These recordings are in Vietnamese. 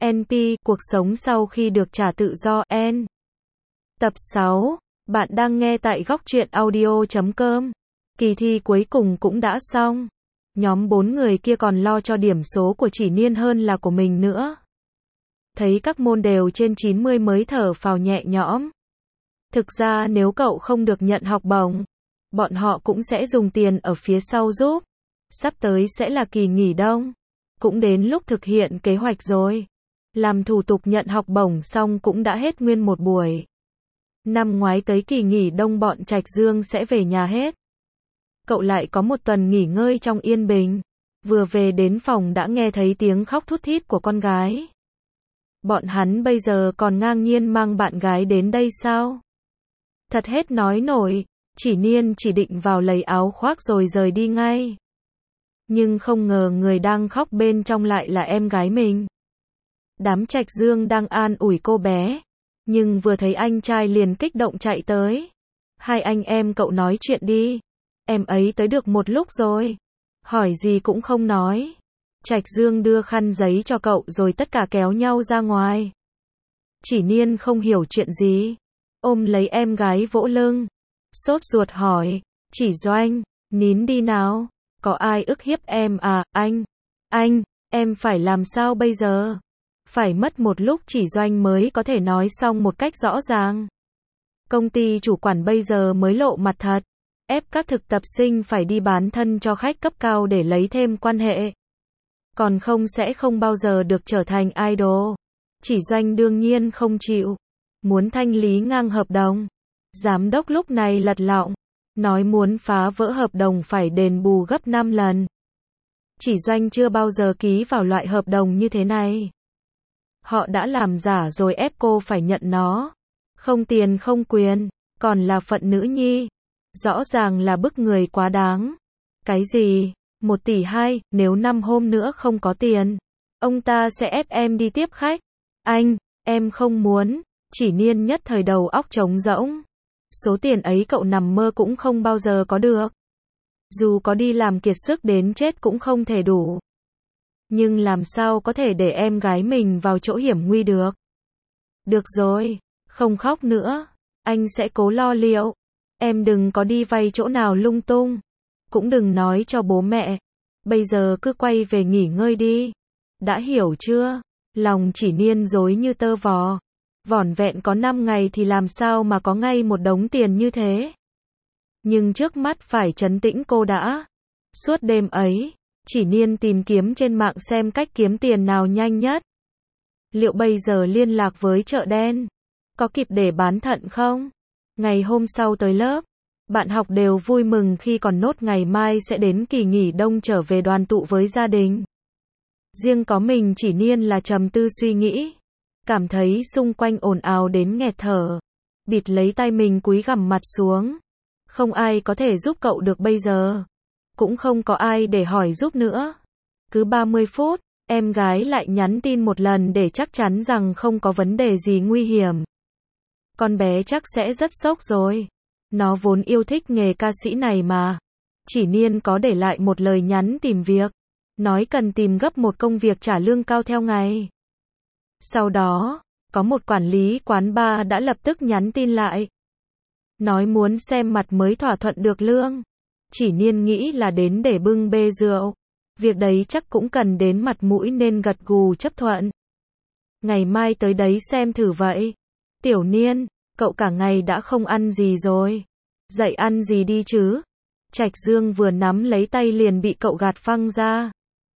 NP, cuộc sống sau khi được trả tự do, N. Tập 6. Bạn đang nghe tại góc truyện audio.com. Kỳ thi cuối cùng cũng đã xong. Nhóm 4 người kia còn lo cho điểm số của Chỉ Niên hơn là của mình nữa. Thấy các môn đều trên 90 mới thở phào nhẹ nhõm. Thực ra nếu cậu không được nhận học bổng, bọn họ cũng sẽ dùng tiền ở phía sau giúp. Sắp tới sẽ là kỳ nghỉ đông. Cũng đến lúc thực hiện kế hoạch rồi. Làm thủ tục nhận học bổng xong cũng đã hết nguyên một buổi. Năm ngoái tới kỳ nghỉ đông bọn Trạch Dương sẽ về nhà hết. Cậu lại có một tuần nghỉ ngơi trong yên bình. Vừa về đến phòng đã nghe thấy tiếng khóc thút thít của con gái. Bọn hắn bây giờ còn ngang nhiên mang bạn gái đến đây sao? Thật hết nói nổi. Chỉ Niên chỉ định vào lấy áo khoác rồi rời đi ngay. Nhưng không ngờ người đang khóc bên trong lại là em gái mình. Đám Trạch Dương đang an ủi cô bé. Nhưng vừa thấy anh trai liền kích động chạy tới. Hai anh em cậu nói chuyện đi. Em ấy tới được một lúc rồi. Hỏi gì cũng không nói. Trạch Dương đưa khăn giấy cho cậu rồi tất cả kéo nhau ra ngoài. Chỉ Niên không hiểu chuyện gì. Ôm lấy em gái vỗ lưng. Sốt ruột hỏi. Chỉ Doanh, nín đi nào. Có ai ức hiếp em à, anh? Anh, em phải làm sao bây giờ? Phải mất một lúc Chỉ Doanh mới có thể nói xong một cách rõ ràng. Công ty chủ quản bây giờ mới lộ mặt thật. Ép các thực tập sinh phải đi bán thân cho khách cấp cao để lấy thêm quan hệ. Còn không sẽ không bao giờ được trở thành idol. Chỉ Doanh đương nhiên không chịu. Muốn thanh lý ngang hợp đồng. Giám đốc lúc này lật lọng. Nói muốn phá vỡ hợp đồng phải đền bù gấp 5 lần. Chỉ Doanh chưa bao giờ ký vào loại hợp đồng như thế này. Họ đã làm giả rồi ép cô phải nhận nó. Không tiền không quyền, còn là phận nữ nhi. Rõ ràng là bức người quá đáng. Cái gì? 1 tỷ 2, nếu 5 hôm nữa không có tiền, ông ta sẽ ép em đi tiếp khách. Anh, em không muốn. Chỉ Niên nhất thời đầu óc trống rỗng. Số tiền ấy cậu nằm mơ cũng không bao giờ có được. Dù có đi làm kiệt sức đến chết cũng không thể đủ. Nhưng làm sao có thể để em gái mình vào chỗ hiểm nguy được. Được rồi, không khóc nữa. Anh sẽ cố lo liệu. Em đừng có đi vay chỗ nào lung tung. Cũng đừng nói cho bố mẹ. Bây giờ cứ quay về nghỉ ngơi đi. Đã hiểu chưa? Lòng Chỉ Niên rối như tơ vò. Vỏn vẹn có 5 ngày thì làm sao mà có ngay một đống tiền như thế. Nhưng trước mắt phải trấn tĩnh cô đã. Suốt đêm ấy, Chỉ Niên tìm kiếm trên mạng xem cách kiếm tiền nào nhanh nhất. Liệu bây giờ liên lạc với chợ đen có kịp để bán thận không? Ngày hôm sau tới lớp, bạn học đều vui mừng khi còn nốt ngày mai sẽ đến kỳ nghỉ đông trở về đoàn tụ với gia đình. Riêng có mình Chỉ Niên là trầm tư suy nghĩ. Cảm thấy xung quanh ồn ào đến nghẹt thở. Bịt lấy tay mình cúi gằm mặt xuống. Không ai có thể giúp cậu được bây giờ. Cũng không có ai để hỏi giúp nữa. Cứ 30 phút, em gái lại nhắn tin một lần để chắc chắn rằng không có vấn đề gì nguy hiểm. Con bé chắc sẽ rất sốc rồi. Nó vốn yêu thích nghề ca sĩ này mà. Chỉ Niên có để lại một lời nhắn tìm việc. Nói cần tìm gấp một công việc trả lương cao theo ngày. Sau đó, có một quản lý quán bar đã lập tức nhắn tin lại. Nói muốn xem mặt mới thỏa thuận được lương. Chỉ Niên nghĩ là đến để bưng bê rượu. Việc đấy chắc cũng cần đến mặt mũi nên gật gù chấp thuận. Ngày mai tới đấy xem thử vậy. Tiểu Niên, cậu cả ngày đã không ăn gì rồi. Dậy ăn gì đi chứ. Trạch Dương vừa nắm lấy tay liền bị cậu gạt phăng ra.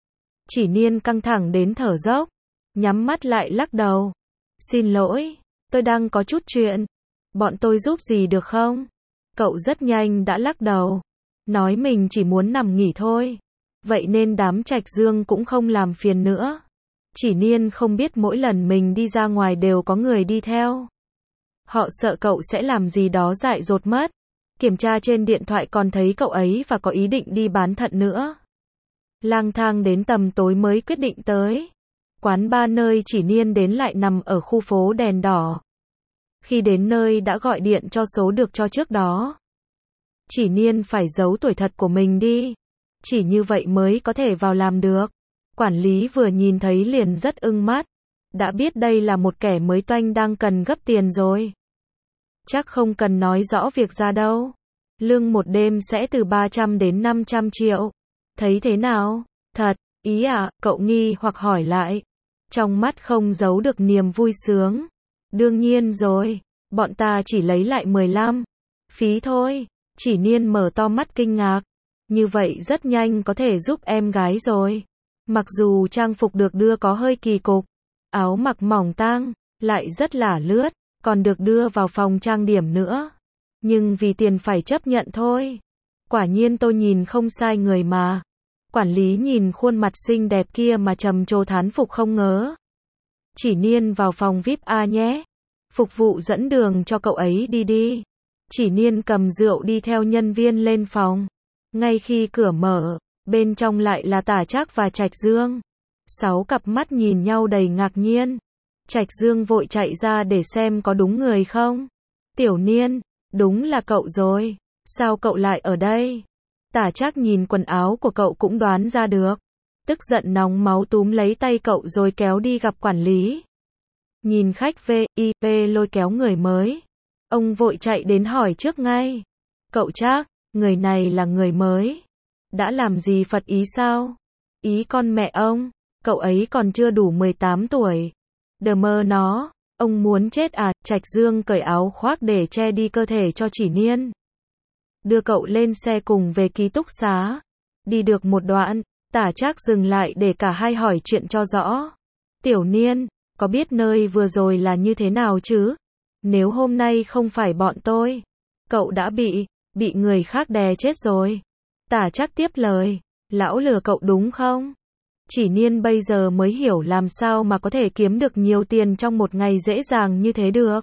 Chỉ Niên căng thẳng đến thở dốc. Nhắm mắt lại lắc đầu. Xin lỗi, tôi đang có chút chuyện. Bọn tôi giúp gì được không? Cậu rất nhanh đã lắc đầu. Nói mình chỉ muốn nằm nghỉ thôi. Vậy nên đám Trạch Dương cũng không làm phiền nữa. Chỉ Niên không biết mỗi lần mình đi ra ngoài đều có người đi theo. Họ sợ cậu sẽ làm gì đó dại dột mất. Kiểm tra trên điện thoại còn thấy cậu ấy và có ý định đi bán thận nữa. Lang thang đến tầm tối mới quyết định tới. Quán bar nơi Chỉ Niên đến lại nằm ở khu phố đèn đỏ. Khi đến nơi đã gọi điện cho số được cho trước đó. Chỉ Niên phải giấu tuổi thật của mình đi. Chỉ như vậy mới có thể vào làm được. Quản lý vừa nhìn thấy liền rất ưng mắt. đã biết đây là một kẻ mới toanh đang cần gấp tiền rồi. Chắc không cần nói rõ việc ra đâu. Lương một đêm sẽ từ 300 đến 500 triệu. Thấy thế nào? Thật, ý à? Cậu nghi hoặc hỏi lại. Trong mắt không giấu được niềm vui sướng. Đương nhiên rồi, bọn ta chỉ lấy lại 15. Phí thôi. Chỉ Niên mở to mắt kinh ngạc. Như vậy rất nhanh có thể giúp em gái rồi. Mặc dù trang phục được đưa có hơi kỳ cục, áo mặc mỏng tang, lại rất là lướt, còn được đưa vào phòng trang điểm nữa. Nhưng vì tiền phải chấp nhận thôi. Quả nhiên tôi nhìn không sai người mà. Quản lý nhìn khuôn mặt xinh đẹp kia mà trầm trồ thán phục không ngớ. Chỉ Niên vào phòng VIP A nhé. Phục vụ dẫn đường cho cậu ấy đi đi. Chỉ Niên cầm rượu đi theo nhân viên lên phòng. Ngay khi cửa mở, bên trong lại là Tả Trác và Trạch Dương. 6 cặp mắt nhìn nhau đầy ngạc nhiên. Trạch Dương vội chạy ra để xem có đúng người không. Tiểu Niên, đúng là cậu rồi. Sao cậu lại ở đây? Tả Trác nhìn quần áo của cậu cũng đoán ra được. Tức giận nóng máu túm lấy tay cậu rồi kéo đi gặp quản lý. Nhìn khách VIP lôi kéo người mới. Ông vội chạy đến hỏi trước ngay. Cậu Trác, người này là người mới. Đã làm gì phật ý sao? Ý con mẹ ông, cậu ấy còn chưa đủ 18 tuổi. Đờ mơ nó, ông muốn chết à? Trạch Dương cởi áo khoác để che đi cơ thể cho Chỉ Niên. Đưa cậu lên xe cùng về ký túc xá. Đi được một đoạn, Tả Trác dừng lại để cả hai hỏi chuyện cho rõ. Tiểu Niên, có biết nơi vừa rồi là như thế nào chứ? Nếu hôm nay không phải bọn tôi, cậu đã bị người khác đè chết rồi. Tả Trác tiếp lời, lão lừa cậu đúng không? Chỉ Niên bây giờ mới hiểu làm sao mà có thể kiếm được nhiều tiền trong một ngày dễ dàng như thế được.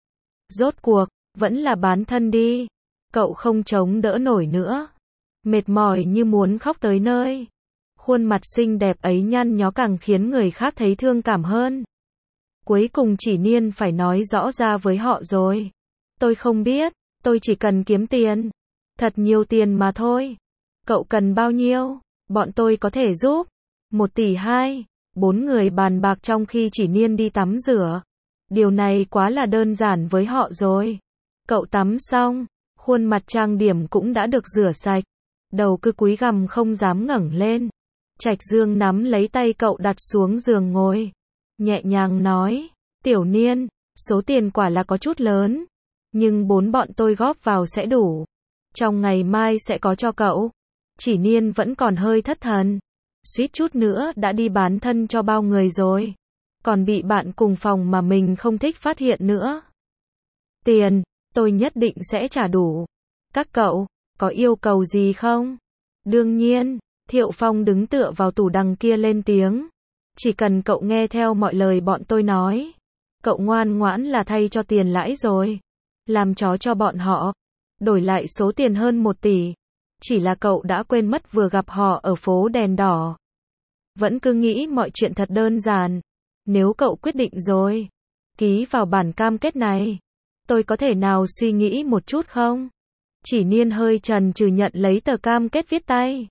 Rốt cuộc, vẫn là bán thân đi. Cậu không chống đỡ nổi nữa. Mệt mỏi như muốn khóc tới nơi. Khuôn mặt xinh đẹp ấy nhăn nhó càng khiến người khác thấy thương cảm hơn. Cuối cùng Chỉ Niên phải nói rõ ra với họ rồi. Tôi không biết, tôi chỉ cần kiếm tiền. Thật nhiều tiền mà thôi. Cậu cần bao nhiêu? Bọn tôi có thể giúp. 1 tỷ 2. 4 người bàn bạc trong khi Chỉ Niên đi tắm rửa. Điều này quá là đơn giản với họ rồi. Cậu tắm xong, khuôn mặt trang điểm cũng đã được rửa sạch. Đầu cứ cúi gằm không dám ngẩng lên. Trạch Dương nắm lấy tay cậu đặt xuống giường ngồi. Nhẹ nhàng nói, Tiểu Niên, số tiền quả là có chút lớn. Nhưng 4 bọn tôi góp vào sẽ đủ. Trong ngày mai sẽ có cho cậu. Chỉ Niên vẫn còn hơi thất thần. Suýt chút nữa đã đi bán thân cho bao người rồi. Còn bị bạn cùng phòng mà mình không thích phát hiện nữa. Tiền, tôi nhất định sẽ trả đủ. Các cậu, có yêu cầu gì không? Đương nhiên, Thiệu Phong đứng tựa vào tủ đằng kia lên tiếng. Chỉ cần cậu nghe theo mọi lời bọn tôi nói. Cậu ngoan ngoãn là thay cho tiền lãi rồi. Làm chó cho bọn họ. Đổi lại số tiền hơn 1 tỷ. Chỉ là cậu đã quên mất vừa gặp họ ở phố đèn đỏ. Vẫn cứ nghĩ mọi chuyện thật đơn giản. Nếu cậu quyết định rồi, ký vào bản cam kết này, tôi có thể nào suy nghĩ một chút không? Chỉ Niên hơi chần chừ nhận lấy tờ cam kết viết tay.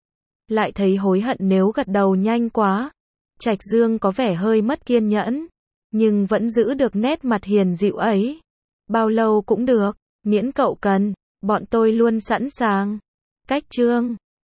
Lại thấy hối hận nếu gật đầu nhanh quá. Trạch Dương có vẻ hơi mất kiên nhẫn, nhưng vẫn giữ được nét mặt hiền dịu ấy. Bao lâu cũng được, miễn cậu cần, bọn tôi luôn sẵn sàng. Cách chương